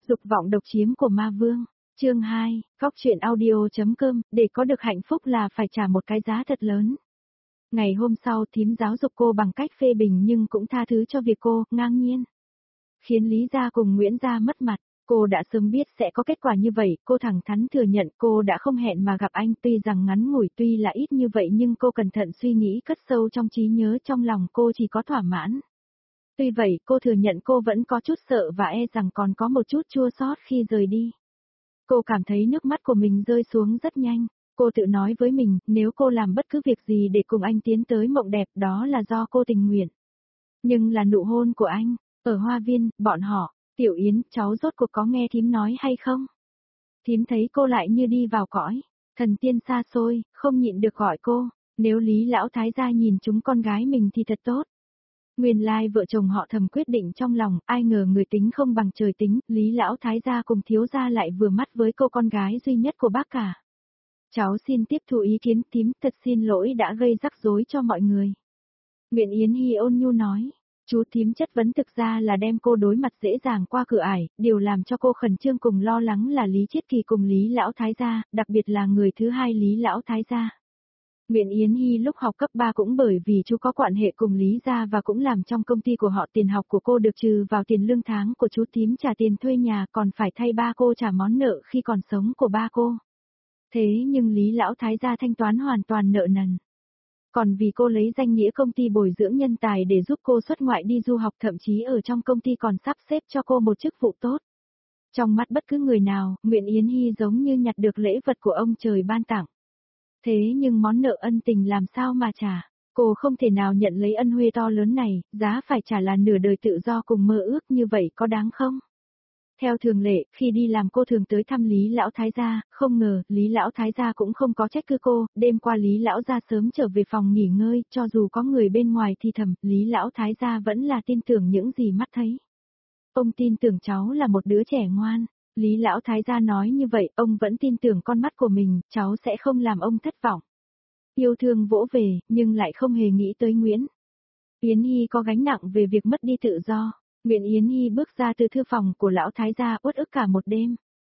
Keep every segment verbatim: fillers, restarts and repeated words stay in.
Dục vọng độc chiếm của ma vương. Chương hai, Cóc truyện audio.com, để có được hạnh phúc là phải trả một cái giá thật lớn. Ngày hôm sau thím giáo dục cô bằng cách phê bình nhưng cũng tha thứ cho việc cô, ngang nhiên. Khiến Lý Gia cùng Nguyễn Gia mất mặt, cô đã sớm biết sẽ có kết quả như vậy, cô thẳng thắn thừa nhận cô đã không hẹn mà gặp anh, tuy rằng ngắn ngủi tuy là ít như vậy nhưng cô cẩn thận suy nghĩ cất sâu trong trí nhớ trong lòng cô chỉ có thỏa mãn. Tuy vậy cô thừa nhận cô vẫn có chút sợ và e rằng còn có một chút chua xót khi rời đi. Cô cảm thấy nước mắt của mình rơi xuống rất nhanh, cô tự nói với mình nếu cô làm bất cứ việc gì để cùng anh tiến tới mộng đẹp đó là do cô tình nguyện. Nhưng là nụ hôn của anh, ở hoa viên, bọn họ, Tiểu Yến, cháu rốt cuộc có nghe thím nói hay không? Thím thấy cô lại như đi vào cõi thần tiên xa xôi, không nhịn được gọi cô, nếu Lý lão thái gia nhìn chúng con gái mình thì thật tốt. Nguyên lai vợ chồng họ thầm quyết định trong lòng, ai ngờ người tính không bằng trời tính, Lý lão thái gia cùng thiếu gia lại vừa mắt với cô con gái duy nhất của bác cả. Cháu xin tiếp thu ý kiến thím, thật xin lỗi đã gây rắc rối cho mọi người. Nguyễn Yến Hy ôn nhu nói, chú thím chất vấn thực ra là đem cô đối mặt dễ dàng qua cửa ải, điều làm cho cô khẩn trương cùng lo lắng là Lý Chiết Kỳ cùng Lý lão thái gia, đặc biệt là người thứ hai Lý lão thái gia. Nguyễn Yến Hy lúc học cấp ba cũng bởi vì chú có quan hệ cùng Lý gia và cũng làm trong công ty của họ, tiền học của cô được trừ vào tiền lương tháng của chú thím, trả tiền thuê nhà còn phải thay ba cô trả món nợ khi còn sống của ba cô. Thế nhưng Lý lão thái gia thanh toán hoàn toàn nợ nần. Còn vì cô lấy danh nghĩa công ty bồi dưỡng nhân tài để giúp cô xuất ngoại đi du học, thậm chí ở trong công ty còn sắp xếp cho cô một chức vụ tốt. Trong mắt bất cứ người nào, Nguyễn Yến Hy giống như nhặt được lễ vật của ông trời ban tặng. Thế nhưng món nợ ân tình làm sao mà trả, cô không thể nào nhận lấy ân huê to lớn này, giá phải trả là nửa đời tự do cùng mơ ước, như vậy có đáng không? Theo thường lệ, khi đi làm cô thường tới thăm Lý lão thái gia, không ngờ, Lý lão thái gia cũng không có trách cứ cô, đêm qua Lý lão gia sớm trở về phòng nghỉ ngơi, cho dù có người bên ngoài thì thầm, Lý lão thái gia vẫn là tin tưởng những gì mắt thấy. Ông tin tưởng cháu là một đứa trẻ ngoan. Lý lão thái gia nói như vậy, ông vẫn tin tưởng con mắt của mình, cháu sẽ không làm ông thất vọng. Yêu thương vỗ về, nhưng lại không hề nghĩ tới Nguyễn Yến Hy có gánh nặng về việc mất đi tự do. Nguyễn Yến Hy bước ra từ thư phòng của lão thái gia uất ức cả một đêm.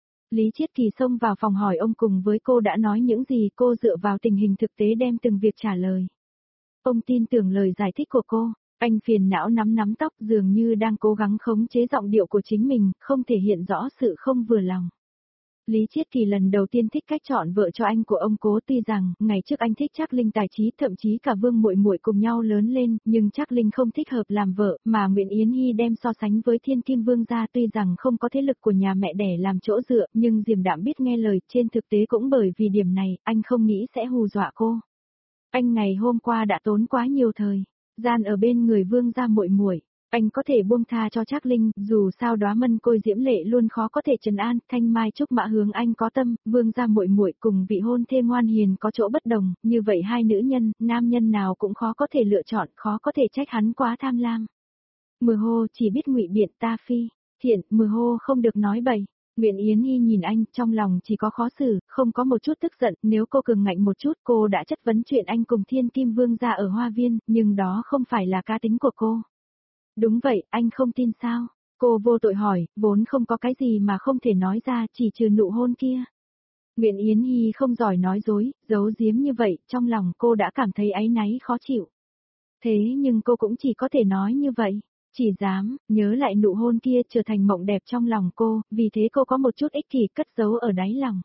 Lý Chiết Kỳ xông vào phòng hỏi ông cùng với cô đã nói những gì, cô dựa vào tình hình thực tế đem từng việc trả lời. Ông tin tưởng lời giải thích của cô. Anh phiền não nắm nắm tóc, dường như đang cố gắng khống chế giọng điệu của chính mình, không thể hiện rõ sự không vừa lòng. Lý Chiết Kỳ lần đầu tiên thích cách chọn vợ cho anh của ông Cố, tuy rằng ngày trước anh thích Trác Linh tài trí, thậm chí cả Vương Muội Muội cùng nhau lớn lên, nhưng Trác Linh không thích hợp làm vợ, mà Nguyễn Yến Hy đem so sánh với Thiên Kim Vương gia, tuy rằng không có thế lực của nhà mẹ đẻ làm chỗ dựa, nhưng điềm đạm biết nghe lời, trên thực tế cũng bởi vì điểm này, anh không nghĩ sẽ hù dọa cô. Anh ngày hôm qua đã tốn quá nhiều thời gian ở bên người Vương gia muội muội, anh có thể buông tha cho Trác Linh, dù sao Đóa Mân Côi Diễm Lệ luôn khó có thể trấn an, Thanh Mai Trúc Mã hướng anh có tâm, Vương gia muội muội cùng vị hôn thê ngoan hiền có chỗ bất đồng, như vậy hai nữ nhân, nam nhân nào cũng khó có thể lựa chọn, khó có thể trách hắn quá tham lam. Mờ Hô chỉ biết ngụy biện, ta phi thiện, Mờ Hô không được nói bậy. Nguyễn Yến Hy nhìn anh, trong lòng chỉ có khó xử, không có một chút tức giận, nếu cô cường ngạnh một chút cô đã chất vấn chuyện anh cùng Thiên Kim Vương gia ở Hoa Viên, nhưng đó không phải là cá tính của cô. Đúng vậy, anh không tin sao? Cô vô tội hỏi, vốn không có cái gì mà không thể nói ra, chỉ trừ nụ hôn kia. Nguyễn Yến Hy không giỏi nói dối, giấu giếm như vậy, trong lòng cô đã cảm thấy áy náy khó chịu. Thế nhưng cô cũng chỉ có thể nói như vậy. Chỉ dám, nhớ lại nụ hôn kia trở thành mộng đẹp trong lòng cô, vì thế cô có một chút ích kỷ cất giấu ở đáy lòng.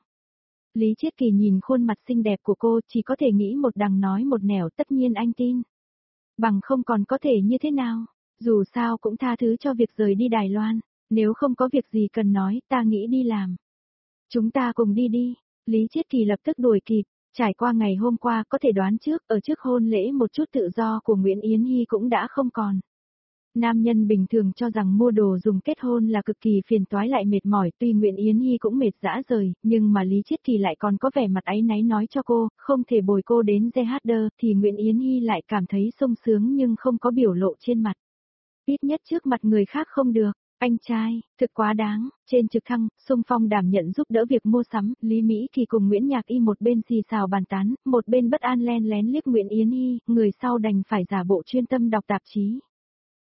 Lý Chiết Kỳ nhìn khuôn mặt xinh đẹp của cô, chỉ có thể nghĩ một đằng nói một nẻo, tất nhiên anh tin. Bằng không còn có thể như thế nào, dù sao cũng tha thứ cho việc rời đi Đài Loan, nếu không có việc gì cần nói, ta nghĩ đi làm. Chúng ta cùng đi đi, Lý Chiết Kỳ lập tức đuổi kịp, trải qua ngày hôm qua có thể đoán trước, ở trước hôn lễ một chút tự do của Nguyễn Yến Hy cũng đã không còn. Nam nhân bình thường cho rằng mua đồ dùng kết hôn là cực kỳ phiền toái lại mệt mỏi, tuy Nguyễn Yến Hy cũng mệt dã rời, nhưng mà Lý Chiết Kỳ lại còn có vẻ mặt áy náy nói cho cô, không thể bồi cô đến gi hát đê, thì Nguyễn Yến Hy lại cảm thấy sung sướng nhưng không có biểu lộ trên mặt. Ít nhất trước mặt người khác không được, anh trai, thực quá đáng. Trên trực thăng, Xung Phong đảm nhận giúp đỡ việc mua sắm, Lý Mỹ Kỳ cùng Nguyễn Nhạc Y một bên xì xào bàn tán, một bên bất an len lén liếc Nguyễn Yến Hy, người sau đành phải giả bộ chuyên tâm đọc tạp chí.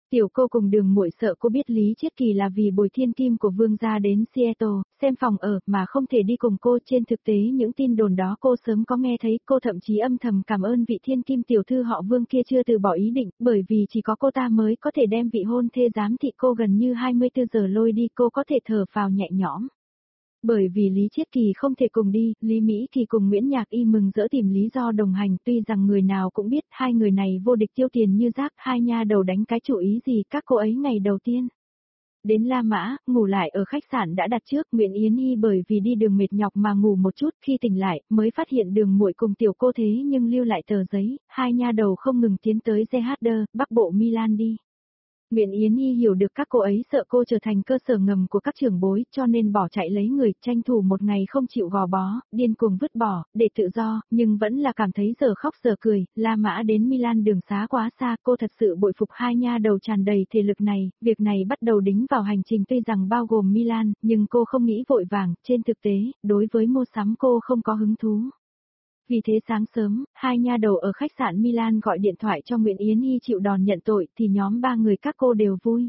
Tiểu cô cùng Đường Muội sợ cô biết Lý Chiết Kỳ là vì bồi thiên kim của Vương gia đến Seattle, xem phòng ở mà không thể đi cùng cô. Trên thực tế những tin đồn đó cô sớm có nghe thấy, cô thậm chí âm thầm cảm ơn vị thiên kim tiểu thư họ Vương kia chưa từ bỏ ý định, bởi vì chỉ có cô ta mới có thể đem vị hôn thê giám thị cô gần như hai mươi tư giờ lôi đi, cô có thể thở phào nhẹ nhõm. Bởi vì Lý Chiết Kỳ không thể cùng đi, Lý Mỹ Kỳ cùng Nguyễn Nhạc Y mừng rỡ tìm lý do đồng hành, tuy rằng người nào cũng biết hai người này vô địch tiêu tiền như rác, hai nha đầu đánh cái chủ ý gì các cô ấy ngày đầu tiên. Đến La Mã, ngủ lại ở khách sạn đã đặt trước, Nguyễn Yến Hy bởi vì đi đường mệt nhọc mà ngủ một chút, khi tỉnh lại, mới phát hiện Đường Muội cùng tiểu cô thế nhưng lưu lại tờ giấy, hai nha đầu không ngừng tiến tới G H D, Bắc Bộ Milan đi. Nguyễn Yến Hy hiểu được các cô ấy sợ cô trở thành cơ sở ngầm của các trưởng bối, cho nên bỏ chạy lấy người, tranh thủ một ngày không chịu gò bó, điên cuồng vứt bỏ, để tự do, nhưng vẫn là cảm thấy giờ khóc giờ cười. La Mã đến Milan đường xá quá xa, cô thật sự bội phục hai nha đầu tràn đầy thể lực này, việc này bắt đầu đính vào hành trình tuy rằng bao gồm Milan, nhưng cô không nghĩ vội vàng, trên thực tế, đối với mua sắm cô không có hứng thú. Vì thế sáng sớm, hai nha đầu ở khách sạn Milan gọi điện thoại cho Nguyễn Yến Hy chịu đòn nhận tội, thì nhóm ba người các cô đều vui.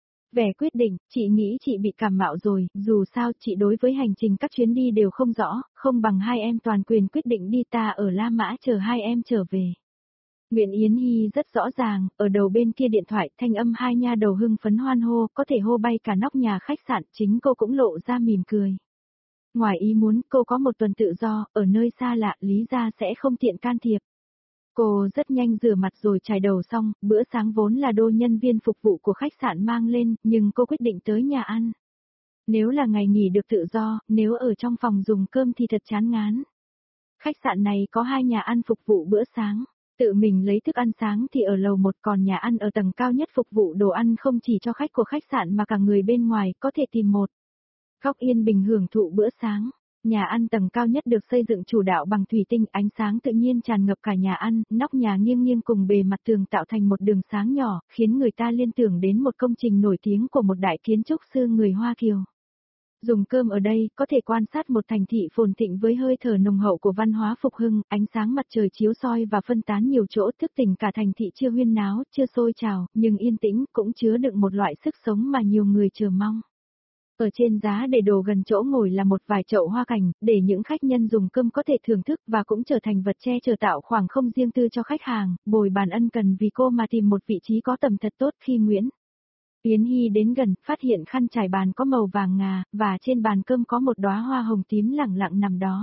Vẻ quyết định, chị nghĩ chị bị cảm mạo rồi, dù sao chị đối với hành trình các chuyến đi đều không rõ, không bằng hai em toàn quyền quyết định đi, ta ở La Mã chờ hai em trở về. Nguyễn Yến Hy rất rõ ràng, ở đầu bên kia điện thoại thanh âm hai nha đầu hưng phấn hoan hô, có thể hô bay cả nóc nhà khách sạn, chính cô cũng lộ ra mỉm cười. Ngoài ý muốn, cô có một tuần tự do, ở nơi xa lạ, Lý gia sẽ không tiện can thiệp. Cô rất nhanh rửa mặt rồi chải đầu xong, bữa sáng vốn là đô nhân viên phục vụ của khách sạn mang lên, nhưng cô quyết định tới nhà ăn. Nếu là ngày nghỉ được tự do, nếu ở trong phòng dùng cơm thì thật chán ngán. Khách sạn này có hai nhà ăn phục vụ bữa sáng. Tự mình lấy thức ăn sáng thì ở lầu một, còn nhà ăn ở tầng cao nhất phục vụ đồ ăn không chỉ cho khách của khách sạn mà cả người bên ngoài, có thể tìm một góc yên bình hưởng thụ bữa sáng. Nhà ăn tầng cao nhất được xây dựng chủ đạo bằng thủy tinh, ánh sáng tự nhiên tràn ngập cả nhà ăn, nóc nhà nghiêng nghiêng cùng bề mặt tường tạo thành một đường sáng nhỏ, khiến người ta liên tưởng đến một công trình nổi tiếng của một đại kiến trúc sư người Hoa Kiều. Dùng cơm ở đây, có thể quan sát một thành thị phồn thịnh với hơi thở nồng hậu của văn hóa phục hưng, ánh sáng mặt trời chiếu soi và phân tán nhiều chỗ, thức tỉnh cả thành thị chưa huyên náo, chưa sôi trào, nhưng yên tĩnh, cũng chứa đựng một loại sức sống mà nhiều người chờ mong. Ở trên giá để đồ gần chỗ ngồi là một vài chậu hoa cảnh, để những khách nhân dùng cơm có thể thưởng thức và cũng trở thành vật che chở tạo khoảng không riêng tư cho khách hàng, bồi bàn ân cần vì cô mà tìm một vị trí có tầm thật tốt. Khi Nguyễn Yến Hy đến gần, phát hiện khăn trải bàn có màu vàng ngà, và trên bàn cơm có một đóa hoa hồng tím lẳng lặng nằm đó.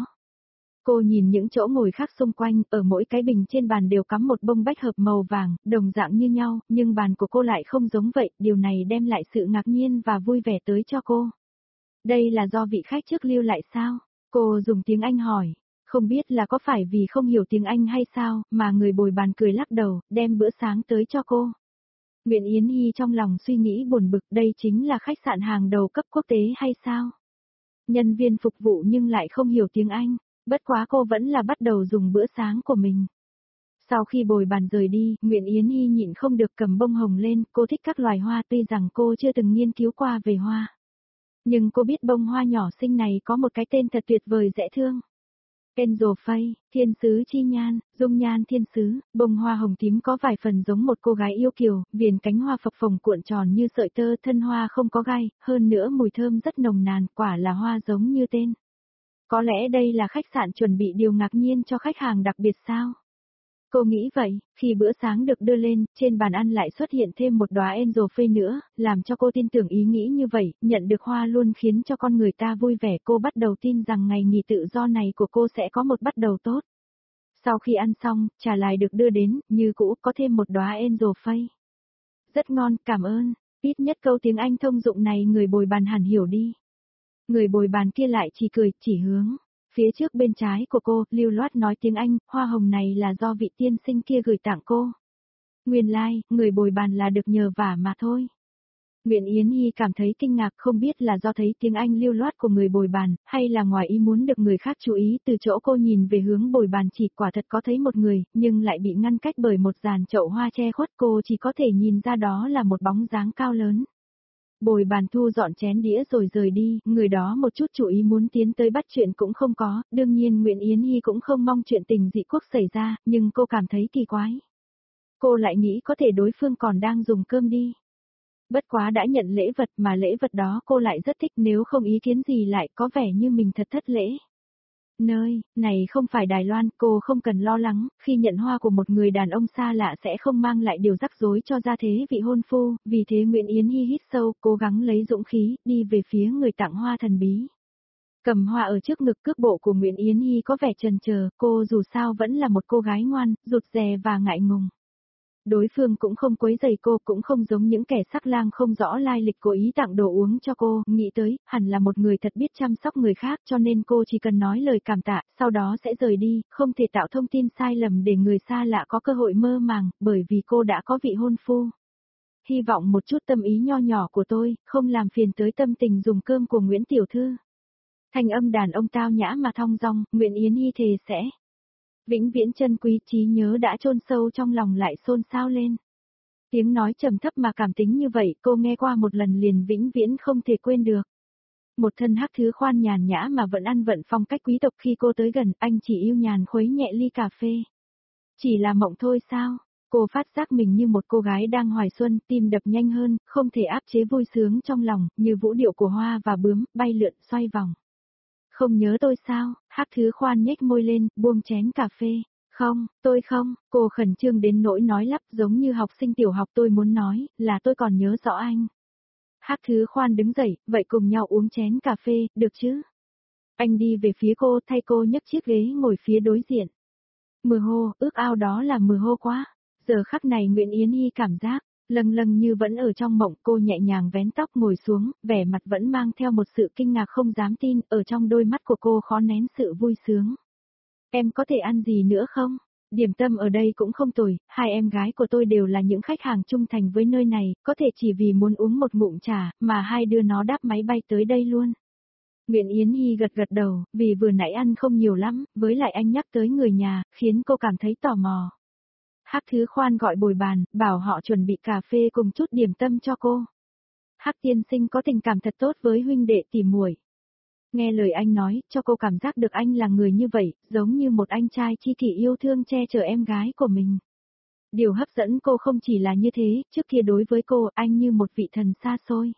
Cô nhìn những chỗ ngồi khác xung quanh, ở mỗi cái bình trên bàn đều cắm một bông bách hợp màu vàng, đồng dạng như nhau, nhưng bàn của cô lại không giống vậy, điều này đem lại sự ngạc nhiên và vui vẻ tới cho cô. Đây là do vị khách trước lưu lại sao? Cô dùng tiếng Anh hỏi. Không biết là có phải vì không hiểu tiếng Anh hay sao, mà người bồi bàn cười lắc đầu, đem bữa sáng tới cho cô. Nguyễn Yến Hy trong lòng suy nghĩ buồn bực, đây chính là khách sạn hàng đầu cấp quốc tế hay sao? Nhân viên phục vụ nhưng lại không hiểu tiếng Anh. Bất quá cô vẫn là bắt đầu dùng bữa sáng của mình. Sau khi bồi bàn rời đi, Nguyễn Yến Hy nhịn không được cầm bông hồng lên, cô thích các loài hoa tuy rằng cô chưa từng nghiên cứu qua về hoa. Nhưng cô biết bông hoa nhỏ xinh này có một cái tên thật tuyệt vời dễ thương. Angel Face, thiên sứ chi nhan, dung nhan thiên sứ, bông hoa hồng tím có vài phần giống một cô gái yêu kiều, viền cánh hoa phập phồng cuộn tròn như sợi tơ, thân hoa không có gai, hơn nữa mùi thơm rất nồng nàn, quả là hoa giống như tên. Có lẽ đây là khách sạn chuẩn bị điều ngạc nhiên cho khách hàng đặc biệt sao? Cô nghĩ vậy, khi bữa sáng được đưa lên, trên bàn ăn lại xuất hiện thêm một đóa Angel Face nữa, làm cho cô tin tưởng ý nghĩ như vậy, nhận được hoa luôn khiến cho con người ta vui vẻ. Cô bắt đầu tin rằng ngày nghỉ tự do này của cô sẽ có một bắt đầu tốt. Sau khi ăn xong, trà lại được đưa đến, như cũ có thêm một đóa Angel Face. Rất ngon, cảm ơn, ít nhất câu tiếng Anh thông dụng này người bồi bàn hẳn hiểu đi. Người bồi bàn kia lại chỉ cười, chỉ hướng phía trước bên trái của cô, lưu loát nói tiếng Anh, hoa hồng này là do vị tiên sinh kia gửi tặng cô. Nguyên lai, like, người bồi bàn là được nhờ vả mà thôi. Nguyễn Yến Hy cảm thấy kinh ngạc, không biết là do thấy tiếng Anh lưu loát của người bồi bàn, hay là ngoài ý muốn được người khác chú ý. Từ chỗ cô nhìn về hướng bồi bàn chỉ quả thật có thấy một người, nhưng lại bị ngăn cách bởi một dàn chậu hoa che khuất, cô chỉ có thể nhìn ra đó là một bóng dáng cao lớn. Bồi bàn thu dọn chén đĩa rồi rời đi, người đó một chút chú ý muốn tiến tới bắt chuyện cũng không có, đương nhiên Nguyễn Yến Hy cũng không mong chuyện tình dị quốc xảy ra, nhưng cô cảm thấy kỳ quái. Cô lại nghĩ có thể đối phương còn đang dùng cơm đi. Bất quá đã nhận lễ vật mà lễ vật đó cô lại rất thích, nếu không ý kiến gì lại có vẻ như mình thật thất lễ. Nơi, này không phải Đài Loan, cô không cần lo lắng, khi nhận hoa của một người đàn ông xa lạ sẽ không mang lại điều rắc rối cho gia thế vị hôn phu, vì thế Nguyễn Yến Hy hít sâu, cố gắng lấy dũng khí, đi về phía người tặng hoa thần bí. Cầm hoa ở trước ngực, cước bộ của Nguyễn Yến Hy có vẻ chần chờ, cô dù sao vẫn là một cô gái ngoan, rụt rè và ngại ngùng. Đối phương cũng không quấy rầy cô, cũng không giống những kẻ sắc lang không rõ lai lịch cố ý tặng đồ uống cho cô, nghĩ tới, hẳn là một người thật biết chăm sóc người khác cho nên cô chỉ cần nói lời cảm tạ, sau đó sẽ rời đi, không thể tạo thông tin sai lầm để người xa lạ có cơ hội mơ màng, bởi vì cô đã có vị hôn phu. Hy vọng một chút tâm ý nho nhỏ của tôi, không làm phiền tới tâm tình dùng cơm của Nguyễn Tiểu Thư. Thanh âm đàn ông tao nhã mà thong dong, Nguyễn Yến Hy thề sẽ vĩnh viễn chân quý, trí nhớ đã chôn sâu trong lòng lại xôn xao lên. Tiếng nói trầm thấp mà cảm tính như vậy, cô nghe qua một lần liền vĩnh viễn không thể quên được. Một thân hắc thứ khoan nhàn nhã mà vẫn ăn vận phong cách quý tộc, khi cô tới gần, anh chỉ yêu nhàn khuấy nhẹ ly cà phê. Chỉ là mộng thôi sao? Cô phát giác mình như một cô gái đang hoài xuân, tim đập nhanh hơn, không thể áp chế vui sướng trong lòng, như vũ điệu của hoa và bướm, bay lượn xoay vòng. Không nhớ tôi sao? Hắc thứ khoan nhếch môi lên, buông chén cà phê. Không, tôi không, cô khẩn trương đến nỗi nói lắp giống như học sinh tiểu học, tôi muốn nói, là tôi còn nhớ rõ anh. Hắc thứ khoan đứng dậy, vậy cùng nhau uống chén cà phê, được chứ? Anh đi về phía cô, thay cô nhấc chiếc ghế ngồi phía đối diện. Mưa hô, ước ao đó là mưa hô quá. Giờ khắc này Nguyễn Yến Hy cảm giác, lâng lâng như vẫn ở trong mộng, cô nhẹ nhàng vén tóc ngồi xuống, vẻ mặt vẫn mang theo một sự kinh ngạc không dám tin, ở trong đôi mắt của cô khó nén sự vui sướng. Em có thể ăn gì nữa không? Điểm tâm ở đây cũng không tồi, hai em gái của tôi đều là những khách hàng trung thành với nơi này, có thể chỉ vì muốn uống một ngụm trà, mà hai đứa nó đáp máy bay tới đây luôn. Nguyễn Yến Hy gật gật đầu, vì vừa nãy ăn không nhiều lắm, với lại anh nhắc tới người nhà, khiến cô cảm thấy tò mò. Hắc thứ khoan gọi bồi bàn, bảo họ chuẩn bị cà phê cùng chút điểm tâm cho cô. Hắc tiên sinh có tình cảm thật tốt với huynh đệ tỉ muội. Nghe lời anh nói, cho cô cảm giác được anh là người như vậy, giống như một anh trai chi kỷ yêu thương che chở em gái của mình. Điều hấp dẫn cô không chỉ là như thế, trước kia đối với cô, anh như một vị thần xa xôi.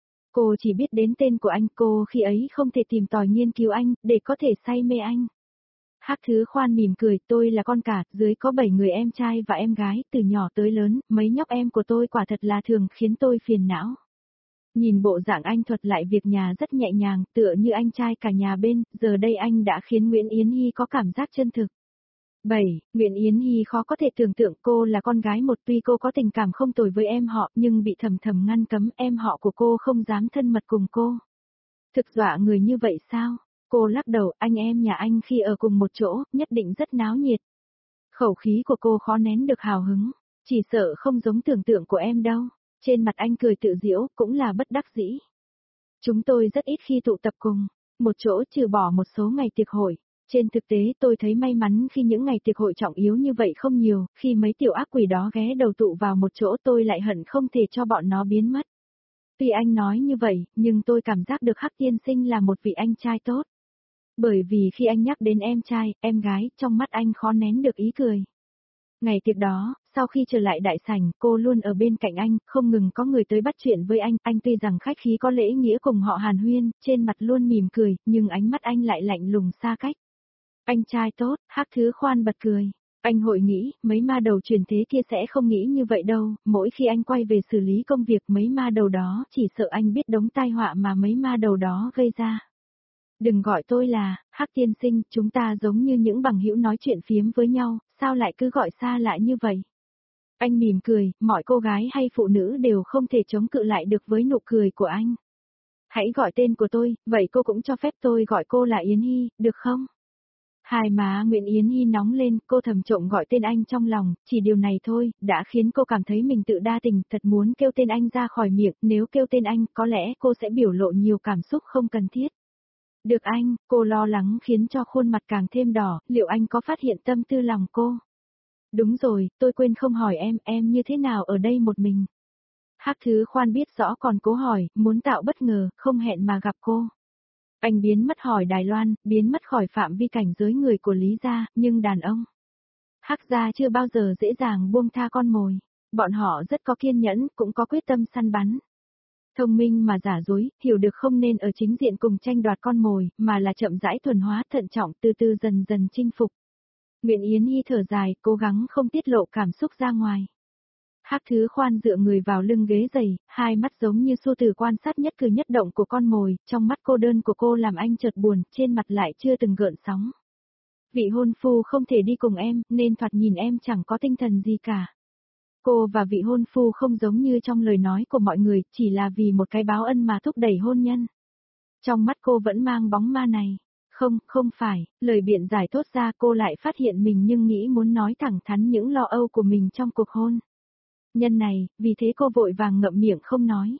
Cô chỉ biết đến tên của anh, cô khi ấy không thể tìm tòi nghiên cứu anh, để có thể say mê anh. Hắc thứ khoan mỉm cười, tôi là con cả, dưới có bảy người em trai và em gái, từ nhỏ tới lớn, mấy nhóc em của tôi quả thật là thường khiến tôi phiền não. Nhìn bộ dạng anh thuật lại việc nhà rất nhẹ nhàng, tựa như anh trai cả nhà bên, giờ đây anh đã khiến Nguyễn Yến Hy có cảm giác chân thực. bảy. Nguyễn Yến Hy khó có thể tưởng tượng cô là con gái một, tuy cô có tình cảm không tồi với em họ, nhưng bị thầm thầm ngăn cấm, em họ của cô không dám thân mật cùng cô. Thực dọa người như vậy sao? Cô lắc đầu, anh em nhà anh khi ở cùng một chỗ, nhất định rất náo nhiệt. Khẩu khí của cô khó nén được hào hứng, chỉ sợ không giống tưởng tượng của em đâu. Trên mặt anh cười tự giễu, cũng là bất đắc dĩ. Chúng tôi rất ít khi tụ tập cùng một chỗ, trừ bỏ một số ngày tiệc hội. Trên thực tế tôi thấy may mắn khi những ngày tiệc hội trọng yếu như vậy không nhiều, khi mấy tiểu ác quỷ đó ghé đầu tụ vào một chỗ tôi lại hận không thể cho bọn nó biến mất. Tuy anh nói như vậy, nhưng tôi cảm giác được Hắc tiên sinh là một vị anh trai tốt. Bởi vì khi anh nhắc đến em trai, em gái, trong mắt anh khó nén được ý cười. Ngày tiệc đó, sau khi trở lại đại sảnh, cô luôn ở bên cạnh anh, không ngừng có người tới bắt chuyện với anh, anh tuy rằng khách khí có lễ nghĩa cùng họ hàn huyên, trên mặt luôn mỉm cười, nhưng ánh mắt anh lại lạnh lùng xa cách. Anh trai tốt, Hắc thứ khoan bật cười. Anh hội nghĩ, mấy ma đầu truyền thế kia sẽ không nghĩ như vậy đâu, mỗi khi anh quay về xử lý công việc mấy ma đầu đó, chỉ sợ anh biết đống tai họa mà mấy ma đầu đó gây ra. Đừng gọi tôi là, Hắc tiên sinh, chúng ta giống như những bằng hữu nói chuyện phiếm với nhau, sao lại cứ gọi xa lạ như vậy? Anh mỉm cười, mọi cô gái hay phụ nữ đều không thể chống cự lại được với nụ cười của anh. Hãy gọi tên của tôi, vậy cô cũng cho phép tôi gọi cô là Yến Hy, được không? Hai má Nguyễn Yến Hy nóng lên, cô thầm trộm gọi tên anh trong lòng, chỉ điều này thôi, đã khiến cô cảm thấy mình tự đa tình, thật muốn kêu tên anh ra khỏi miệng, nếu kêu tên anh, có lẽ cô sẽ biểu lộ nhiều cảm xúc không cần thiết. Được anh, cô lo lắng khiến cho khuôn mặt càng thêm đỏ, liệu anh có phát hiện tâm tư lòng cô? Đúng rồi, tôi quên không hỏi em, em như thế nào ở đây một mình? Hắc thứ khoan biết rõ còn cố hỏi, muốn tạo bất ngờ, không hẹn mà gặp cô. Anh biến mất hỏi Đài Loan, biến mất khỏi phạm vi cảnh giới người của Lý gia, nhưng đàn ông. Hắc gia chưa bao giờ dễ dàng buông tha con mồi. Bọn họ rất có kiên nhẫn, cũng có quyết tâm săn bắn. Thông minh mà giả dối, hiểu được không nên ở chính diện cùng tranh đoạt con mồi, mà là chậm rãi thuần hóa, thận trọng, từ từ dần dần chinh phục. Nguyễn Yến Nhi thở dài, cố gắng không tiết lộ cảm xúc ra ngoài. Hắc Thứ Khoan dựa người vào lưng ghế giày, hai mắt giống như xu tử quan sát nhất cử nhất động của con mồi, trong mắt cô đơn của cô làm anh chợt buồn, trên mặt lại chưa từng gợn sóng. Vị hôn phu không thể đi cùng em, nên thoạt nhìn em chẳng có tinh thần gì cả. Cô và vị hôn phu không giống như trong lời nói của mọi người, chỉ là vì một cái báo ân mà thúc đẩy hôn nhân. Trong mắt cô vẫn mang bóng ma này. Không, không phải, lời biện giải thốt ra cô lại phát hiện mình nhưng nghĩ muốn nói thẳng thắn những lo âu của mình trong cuộc hôn nhân này, vì thế cô vội vàng ngậm miệng không nói.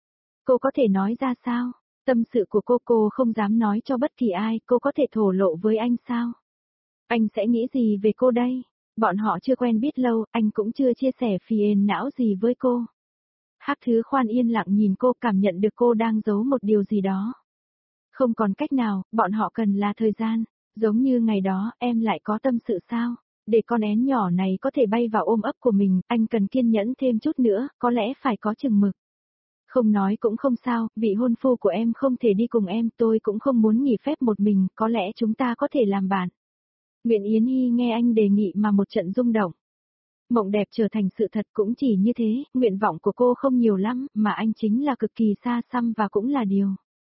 Cô có thể nói ra sao? Tâm sự của cô cô không dám nói cho bất kỳ ai, cô có thể thổ lộ với anh sao? Anh sẽ nghĩ gì về cô đây? Bọn họ chưa quen biết lâu, anh cũng chưa chia sẻ phiền não gì với cô. Hắc Thứ Khoan yên lặng nhìn cô, cảm nhận được cô đang giấu một điều gì đó. Không còn cách nào, bọn họ cần là thời gian. Giống như ngày đó, em lại có tâm sự sao? Để con én nhỏ này có thể bay vào ôm ấp của mình, anh cần kiên nhẫn thêm chút nữa, có lẽ phải có chừng mực. Không nói cũng không sao, vị hôn phu của em không thể đi cùng em, tôi cũng không muốn nghỉ phép một mình, có lẽ chúng ta có thể làm bạn. Nguyễn Yến Nhi nghe anh đề nghị mà một trận rung động. Mộng đẹp trở thành sự thật cũng chỉ như thế, nguyện vọng của cô không nhiều lắm, mà anh chính là cực kỳ xa xăm và cũng là điều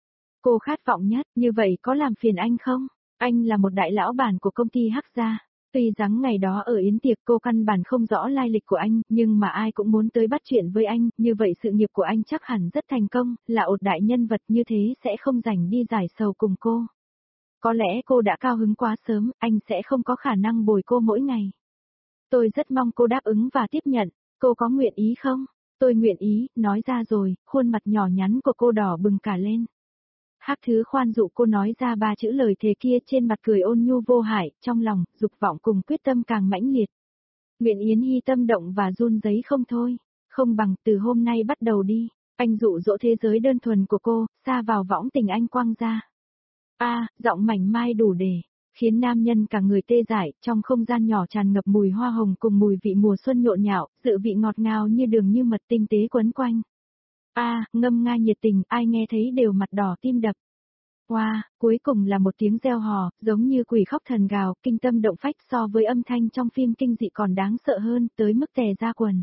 cô khát vọng nhất, như vậy có làm phiền anh không? Anh là một đại lão bản của công ty Hắc gia. Tuy rằng ngày đó ở yến tiệc cô căn bản không rõ lai lịch của anh, nhưng mà ai cũng muốn tới bắt chuyện với anh, như vậy sự nghiệp của anh chắc hẳn rất thành công, là một đại nhân vật như thế sẽ không rảnh đi giải sầu cùng cô. Có lẽ cô đã cao hứng quá sớm, anh sẽ không có khả năng bồi cô mỗi ngày. Tôi rất mong cô đáp ứng và tiếp nhận, cô có nguyện ý không? Tôi nguyện ý, nói ra rồi, khuôn mặt nhỏ nhắn của cô đỏ bừng cả lên. Hắc Thứ Khoan dụ cô nói ra ba chữ lời thề kia, trên mặt cười ôn nhu vô hại, trong lòng, dục vọng cùng quyết tâm càng mãnh liệt. Nguyễn Yến Nhi tâm động và run rẩy không thôi, không bằng từ hôm nay bắt đầu đi, anh dụ dỗ thế giới đơn thuần của cô, xa vào võng tình anh quăng ra. A, à, giọng mảnh mai đủ để khiến nam nhân cả người tê dại, trong không gian nhỏ tràn ngập mùi hoa hồng cùng mùi vị mùa xuân nhộn nhạo, dự vị ngọt ngào như đường như mật tinh tế quấn quanh. A, à, ngâm nga nhiệt tình, ai nghe thấy đều mặt đỏ tim đập. Wow, cuối cùng là một tiếng reo hò, giống như quỷ khóc thần gào, kinh tâm động phách, so với âm thanh trong phim kinh dị còn đáng sợ hơn, tới mức tè ra quần.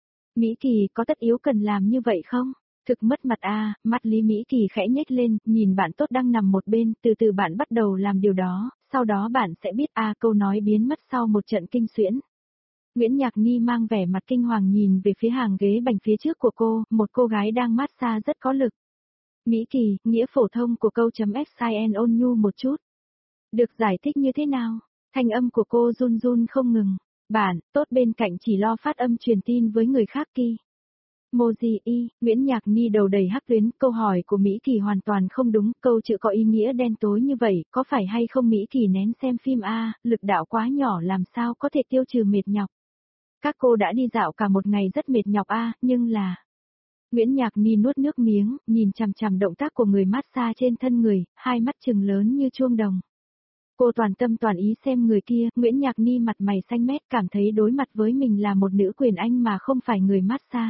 Mỹ Kỳ có tất yếu cần làm như vậy không? Thực mất mặt a, à, mắt Lý Mỹ Kỳ khẽ nhếch lên, nhìn bạn tốt đang nằm một bên, từ từ bạn bắt đầu làm điều đó, sau đó bạn sẽ biết a à, câu nói biến mất sau một trận kinh xuyễn. Nguyễn Nhạc Ni mang vẻ mặt kinh hoàng nhìn về phía hàng ghế bành phía trước của cô, một cô gái đang massage rất có lực. Mỹ Kỳ, nghĩa phổ thông của câu chấm xin ôn nhu một chút. Được giải thích như thế nào? Thanh âm của cô run run không ngừng. Bạn, tốt bên cạnh chỉ lo phát âm truyền tin với người khác kia. Moji y, Nguyễn Nhạc Ni đầu đầy hắc tuyến, câu hỏi của Mỹ Kỳ hoàn toàn không đúng, câu chữ có ý nghĩa đen tối như vậy, có phải hay không Mỹ Kỳ nén xem phim a, lực đạo quá nhỏ làm sao có thể tiêu trừ mệt nhọc. Các cô đã đi dạo cả một ngày rất mệt nhọc a, nhưng là... Nguyễn Nhạc Ni nuốt nước miếng, nhìn chằm chằm động tác của người massage trên thân người, hai mắt trừng lớn như chuông đồng. Cô toàn tâm toàn ý xem người kia, Nguyễn Nhạc Ni mặt mày xanh mét cảm thấy đối mặt với mình là một nữ quyền anh mà không phải người massage.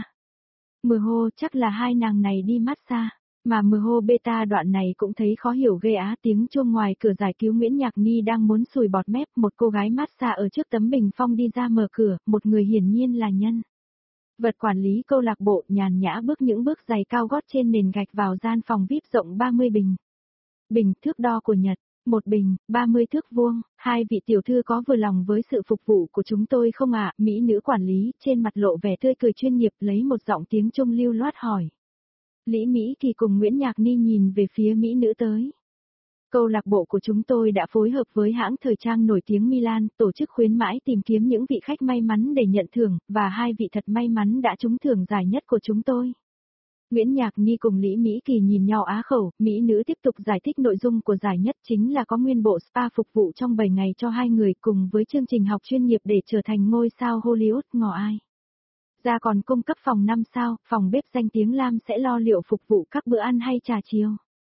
Mờ hô chắc là hai nàng này đi massage, mà mờ hô beta đoạn này cũng thấy khó hiểu ghê á, tiếng chuông ngoài cửa giải cứu Nguyễn Nhạc Ni đang muốn sùi bọt mép, một cô gái massage ở trước tấm bình phong đi ra mở cửa, một người hiển nhiên là nhân. Vật quản lý câu lạc bộ nhàn nhã bước những bước giày cao gót trên nền gạch vào gian phòng vi ai pi rộng ba mươi bình. Bình thước đo của Nhật, một bình, ba mươi thước vuông, hai vị tiểu thư có vừa lòng với sự phục vụ của chúng tôi không ạ? Mỹ nữ quản lý, trên mặt lộ vẻ tươi cười chuyên nghiệp lấy một giọng tiếng Trung lưu loát hỏi. Lý Mỹ Kỳ cùng Nguyễn Nhạc Ni nhìn về phía Mỹ nữ tới. Câu lạc bộ của chúng tôi đã phối hợp với hãng thời trang nổi tiếng Milan, tổ chức khuyến mãi tìm kiếm những vị khách may mắn để nhận thưởng, và hai vị thật may mắn đã trúng thưởng giải nhất của chúng tôi. Nguyễn Nhạc Ni cùng Lý Mỹ Kỳ nhìn nhau á khẩu, Mỹ nữ tiếp tục giải thích nội dung của giải nhất chính là có nguyên bộ spa phục vụ trong bảy ngày cho hai người cùng với chương trình học chuyên nghiệp để trở thành ngôi sao Hollywood ngỏ ai. Ra còn cung cấp phòng năm sao, phòng bếp danh tiếng Lam sẽ lo liệu phục vụ các bữa ăn hay trà chiều.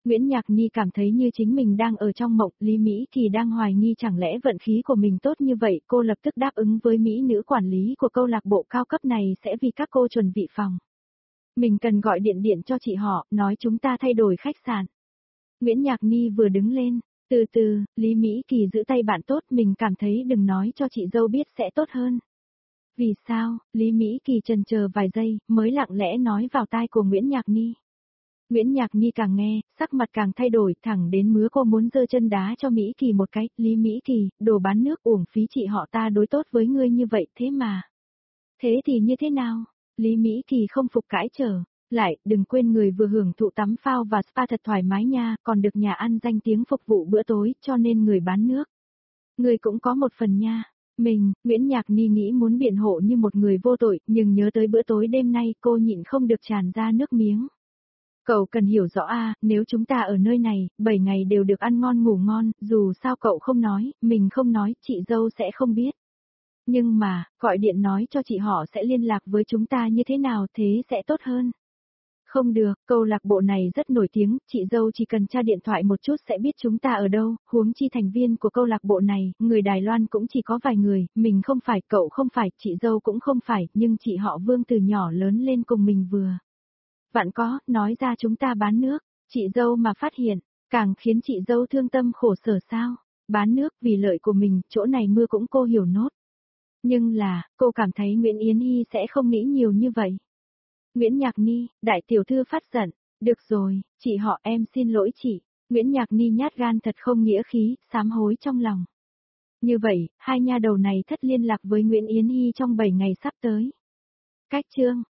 Nguyễn Nhạc Nhi cảm thấy như chính mình đang ở trong mộng, Lý Mỹ Kỳ đang hoài nghi chẳng lẽ vận khí của mình tốt như vậy, cô lập tức đáp ứng với Mỹ nữ quản lý của câu lạc bộ cao cấp này sẽ vì các cô chuẩn bị phòng. Mình cần gọi điện điện cho chị họ, nói chúng ta thay đổi khách sạn. Nguyễn Nhạc Nhi vừa đứng lên, từ từ, Lý Mỹ Kỳ giữ tay bạn tốt, mình cảm thấy đừng nói cho chị dâu biết sẽ tốt hơn. Vì sao? Lý Mỹ Kỳ chần chờ vài giây, mới lặng lẽ nói vào tai của Nguyễn Nhạc Nhi. Nguyễn Nhạc Nhi càng nghe, sắc mặt càng thay đổi, thẳng đến mứa cô muốn giơ chân đá cho Mỹ Kỳ một cái, Lý Mỹ Kỳ, đồ bán nước uổng phí chị họ ta đối tốt với ngươi như vậy thế mà. Thế thì như thế nào? Lý Mỹ Kỳ không phục cãi trở, lại, đừng quên người vừa hưởng thụ tắm phao và spa thật thoải mái nha, còn được nhà ăn danh tiếng phục vụ bữa tối, cho nên người bán nước. Người cũng có một phần nha. Mình, Nguyễn Nhạc Nhi nghĩ muốn biện hộ như một người vô tội, nhưng nhớ tới bữa tối đêm nay cô nhịn không được tràn ra nước miếng. Cậu cần hiểu rõ a, nếu chúng ta ở nơi này, bảy ngày đều được ăn ngon ngủ ngon, dù sao cậu không nói, mình không nói, chị dâu sẽ không biết. Nhưng mà, gọi điện nói cho chị họ sẽ liên lạc với chúng ta như thế nào thế sẽ tốt hơn. Không được, câu lạc bộ này rất nổi tiếng, chị dâu chỉ cần tra điện thoại một chút sẽ biết chúng ta ở đâu, huống chi thành viên của câu lạc bộ này, người Đài Loan cũng chỉ có vài người, mình không phải, cậu không phải, chị dâu cũng không phải, nhưng chị họ Vương từ nhỏ lớn lên cùng mình vừa. Vạn có, nói ra chúng ta bán nước, chị dâu mà phát hiện, càng khiến chị dâu thương tâm khổ sở sao, bán nước vì lợi của mình, chỗ này mưa cũng cô hiểu nốt. Nhưng là, cô cảm thấy Nguyễn Yến Hy sẽ không nghĩ nhiều như vậy. Nguyễn Nhạc Nhi, đại tiểu thư phát giận, được rồi, chị họ em xin lỗi chị, Nguyễn Nhạc Nhi nhát gan thật không nghĩa khí, sám hối trong lòng. Như vậy, hai nha đầu này thất liên lạc với Nguyễn Yến Hy trong bảy ngày sắp tới. Cách chương